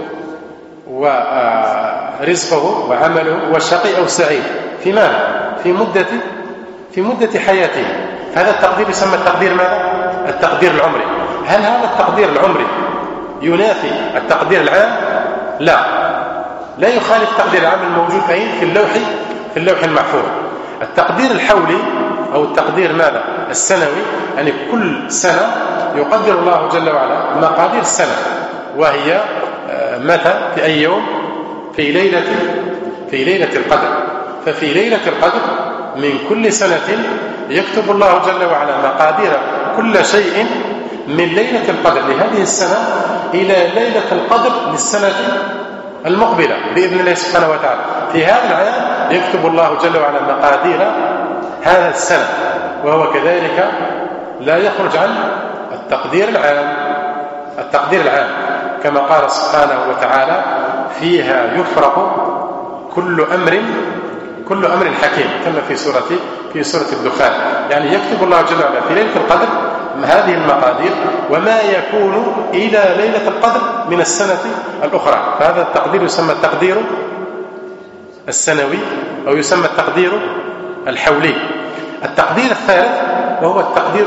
ورزقه وعمله والشقي أو سعيد. في ماذا؟ في مدة حياته. هذا التقدير يسمى التقدير التقدير العمري. هل هذا التقدير العمري ينافي التقدير العام؟ لا يخالف التقدير العام الموجود في اللوح المحفوظ. التقدير الحولي أو التقدير السنوي، يعني كل سنة يقدر الله جل وعلا مقادير السنة، وهي متى؟ في أي يوم؟ في ليلة القدر. ففي ليلة القدر من كل سنة يكتب الله جل وعلا مقادير كل شيء من ليلة القدر لهذه السنة إلى ليلة القدر للسنة المقبلة بإذن الله سبحانه وتعالى. في هذا العام يكتب الله جل وعلا مقادير هذا السنة، وهو كذلك لا يخرج عن التقدير العام كما قال سبحانه وتعالى: فيها يفرق كل أمر حكيم، كما في سورة الدخان. يعني يكتب الله جل وعلا في ليلة القدر هذه المقادير وما يكون إلى ليلة القدر من السنة الأخرى. فهذا التقدير يسمى التقدير السنوي أو يسمى التقدير الحولي. التقدير الثالث وهو التقدير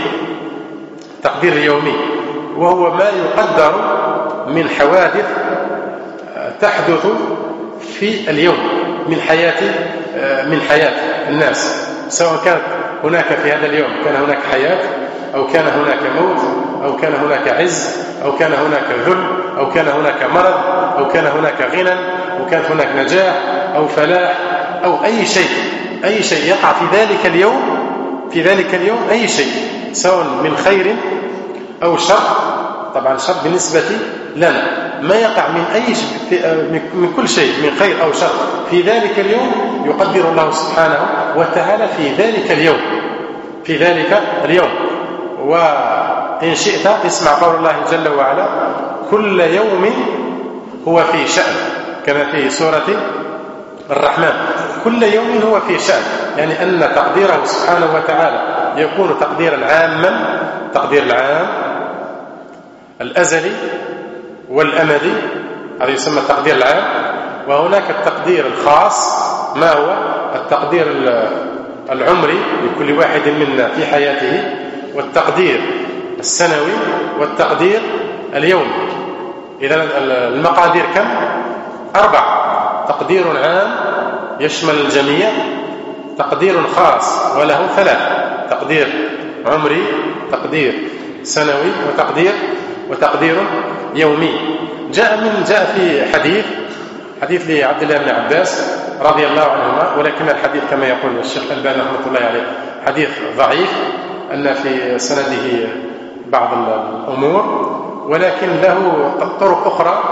اليومي، وهو ما يقدر من حوادث تحدث في اليوم من حياة الناس، سواء كانت هناك في هذا اليوم كان هناك حياة، أو كان هناك موت، أو كان هناك عز، أو كان هناك ذل، أو كان هناك مرض، أو كان هناك غنى، أو كانت هناك نجاح أو فلاح، أو أي شيء يقع في ذلك اليوم أي شيء، سواء من خير أو شر. طبعا شر بالنسبة لنا، ما يقع من أي شيء من كل شيء من خير أو شر في ذلك اليوم يقدر الله سبحانه وتعالى في ذلك اليوم. وإن شئت اسمع قول الله جل وعلا: كل يوم هو في شأن، كما في سورة الرحمن. كل يوم هو في شأن، يعني أن تقديره سبحانه وتعالى يكون تقديرا عاما، تقدير العام الأزلي والأمدي، هذا يسمى التقدير العام. وهناك التقدير الخاص، ما هو التقدير العمري لكل واحد منا في حياته، والتقدير السنوي، والتقدير اليومي. إذا المقادير كم؟ 4: تقدير عام يشمل الجميع، تقدير خاص وله 3: تقدير عمري، تقدير سنوي، وتقدير يومي. جاء في حديث لعبد الله بن عباس رضي الله عنهما، ولكن الحديث كما يقول الشيخ الألباني رحمة الله عليه حديث ضعيف، أن في سنده بعض الأمور، ولكن له طرق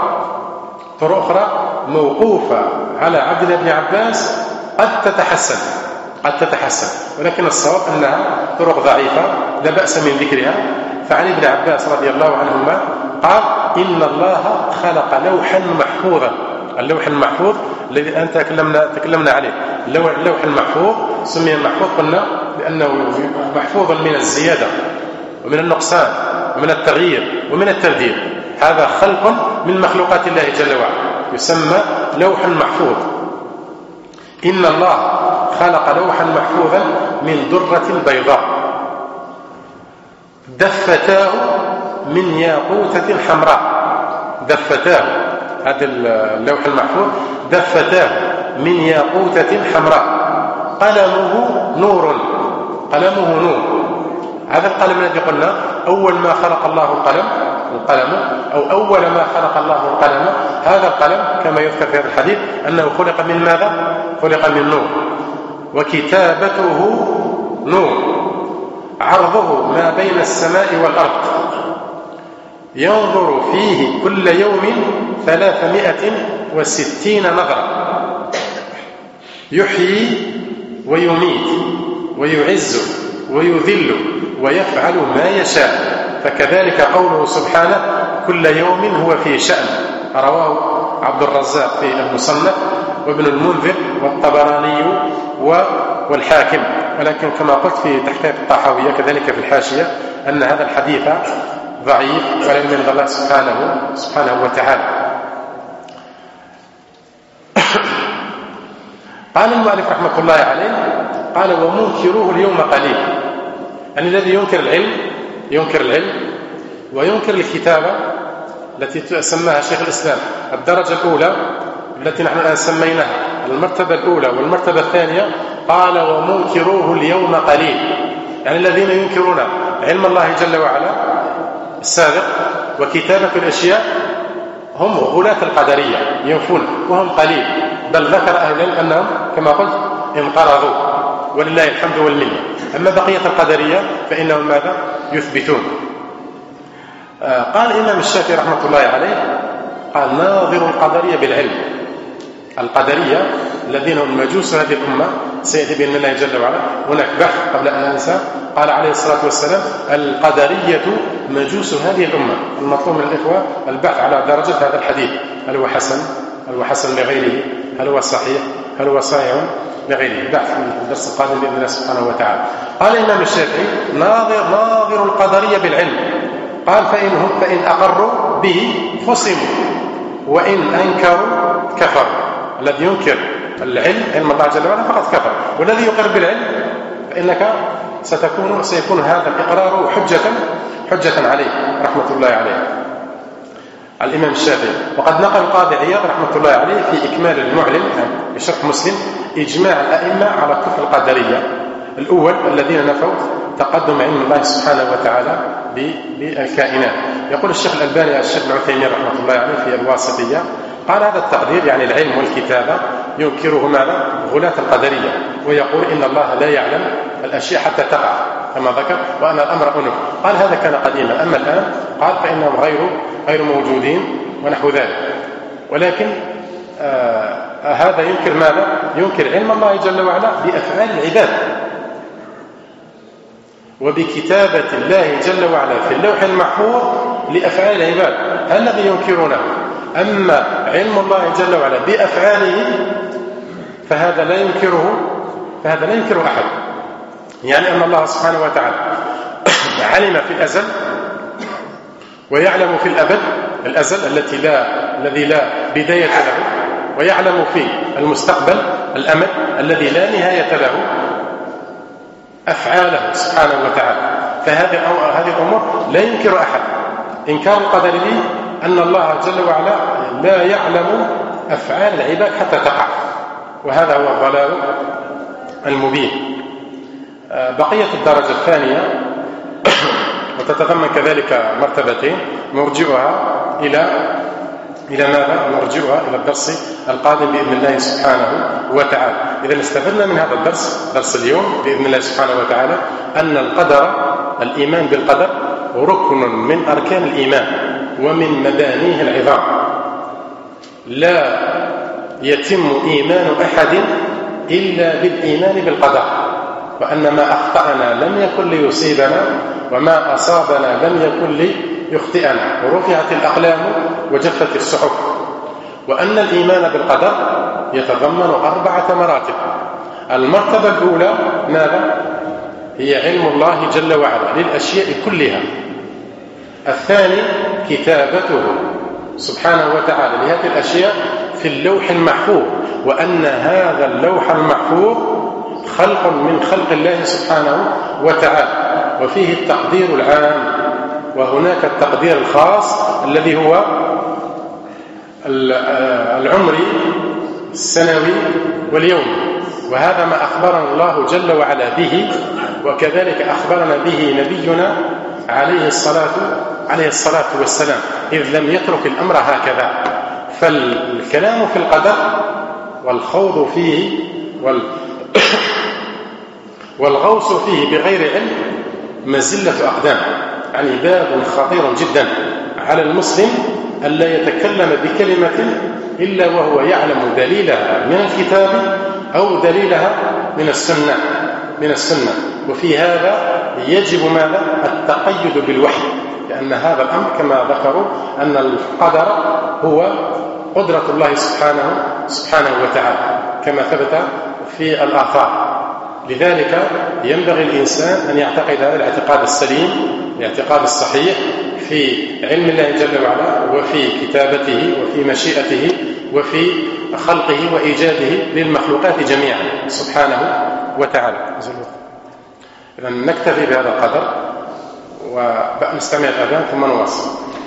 أخرى موقوفة على عبد الله بن عباس قد تتحسن، ولكن الصواب أنها طرق ضعيفة لا بأس من ذكرها. فعن ابن عباس رضي الله عنهما قال: إن الله خلق لوحا محفوظا. اللوح المحفوظ الذي أنت تكلمنا عليه، اللوح المحفوظ سمي محفوظ قلنا لأنه محفوظ من الزيادة ومن النقصان ومن التغيير ومن التبديل. هذا خلق من مخلوقات الله جل وعلا، يسمى لوح محفوظ. إن الله خلق لوحا محفوظا من درة بيضاء دفتاه من ياقوتة حمراء. دفتاه، هذا اللوح المحفوظ دفتاه من ياقوتة حمراء. قلمه نور. قلمه نور. هذا القلم الذي قلنا أول ما خلق الله القلم أو أول ما خلق الله القلم، هذا القلم كما يذكر في هذا الحديث أنه خلق من ماذا؟ خلق من نور. وكتابته نور، عرضه ما بين السماء والأرض، ينظر فيه كل يوم 360 نظرة، يحيي ويميت ويعز ويذل ويفعل ما يشاء. فكذلك قوله سبحانه كل يوم هو في شأن، رواه عبد الرزاق في المصنف وابن المنذر والطبراني والحاكم. ولكن كما قلت في تحقيق الطحاوية كذلك في الحاشية أن هذا الحديث ضعيف ولم يرضى الله سبحانه وتعالى. قال المؤلف رحمة الله عليه قال ومنكروه اليوم قليل. يعني الذي ينكر العلم وينكر الكتابة التي سماها شيخ الإسلام الدرجة الأولى التي نحن الآن سميناها المرتبة الأولى والمرتبة الثانية، قال ومنكروه اليوم قليل. يعني الذين ينكرون علم الله جل وعلا السابق وكتابة الأشياء هم غلاة القدرية ينفون، وهم قليل، بل ذكر أهل العلم أنهم كما قلت انقرضوا ولله الحمد والمنة. أما بقية القدرية فإنهم ماذا؟ يثبتون. قال الإمام الشافعي رحمة الله عليه قال ناظر القدرية بالعلم. القدرية الذين هم مجوس هذه الأمة سيأتي بإذن الله جل وعلا. هناك بحث قبل أن أنسى، قال عليه الصلاة والسلام القدرية مجوس هذه الأمة. المطلوب من الإخوة البحث على درجة هذا الحديث، هل هو حسن، هل هو حسن لغيره، هل هو صحيح، هل هو صحيح لغيره. بحث في الدرس القادم بإذن الله سبحانه وتعالى. قال الإمام الشافعي ناظر القدرية بالعلم. قال فإن أقروا به خصموا وإن أنكروا كفروا. الذي ينكر العلم علم الله جل وعلا فقد كفر، والذي يقر بالعلم فإنك سيكون هذا الإقرار حجة عليه رحمة الله عليه. الإمام الشافعي. وقد نقل القاضي عياض رحمة الله عليه في إكمال المعلم بشرح مسلم إجماع الأئمة على كفر القدرية الأول الذين نفوا تقدم علم الله سبحانه وتعالى بالكائنات. يقول الشيخ الألباني الشيخ العثيمين رحمة الله عليه في الواسطية قال هذا التقدير يعني العلم والكتابة ينكره ماذا؟ غلاة القدرية، ويقول إن الله لا يعلم الأشياء حتى تقع كما ذكر وأن الأمر أنف. قال هذا كان قديما، أما الآن قال فإنهم غير موجودين ونحو ذلك. ولكن هذا ينكر ماذا؟ ينكر علم الله جل وعلا بأفعال العباد وبكتابة الله جل وعلا في اللوح المحفوظ لأفعال العباد. الذي ينكرونه. أما علم الله جل وعلا بأفعاله فهذا لا ينكره أحد. يعني أن الله سبحانه وتعالى علم في الأزل ويعلم في الأزل الذي لا بداية له، ويعلم في المستقبل الأمد الذي لا نهاية له أفعاله سبحانه وتعالى. فهذه الأمور لا ينكر أحد. إنكار القدر لي أن الله جل وعلا لا يعلم أفعال العباد حتى تقع، وهذا هو الضلال المبين. بقية الدرجة الثانية وتتضمن كذلك مرتبتين نرجعها إلى ماذا؟ نرجعها إلى الدرس القادم بإذن الله سبحانه وتعالى. إذا استفدنا من هذا درس اليوم بإذن الله سبحانه وتعالى أن الإيمان بالقدر ركن من أركان الإيمان ومن مبانيه العظام. لا يتم إيمان أحد إلا بالإيمان بالقدر، وأن ما أخطأنا لم يكن ليصيبنا وما أصابنا لم يكن ليخطئنا، ورفعت الأقلام وجفت الصحف. وأن الإيمان بالقدر يتضمن 4 مراتب. المرتبة الأولى ماذا؟ هي علم الله جل وعلا للأشياء كلها. الثاني كتابته سبحانه وتعالى لهذه الأشياء في اللوح المحفوظ، وأن هذا اللوح المحفوظ خلق من خلق الله سبحانه وتعالى، وفيه التقدير العام، وهناك التقدير الخاص الذي هو العمري السنوي واليومي. وهذا ما أخبرنا الله جل وعلا به، وكذلك أخبرنا به نبينا عليه الصلاة والسلام، إذ لم يترك الأمر هكذا. فالكلام في القدر والخوض فيه والغوص فيه بغير علم مزلة أقدام، يعني باب خطير جدا على المسلم ألا يتكلم بكلمة إلا وهو يعلم دليلها من الكتاب أو دليلها من السنة. وفي هذا يجب ماذا؟ التقيد بالوحي، لأن هذا الأمر كما ذكروا أن القدر هو قدرة الله سبحانه وتعالى كما ثبت في الآثار. لذلك ينبغي الإنسان أن يعتقد هذا الاعتقاد السليم، الاعتقاد الصحيح في علم الله جل وعلا، وفي كتابته، وفي مشيئته، وفي خلقه وإيجاده للمخلوقات جميعا سبحانه وتعالى. إذن نكتفي بهذا القدر ونستمع الأذان ثم نواصل.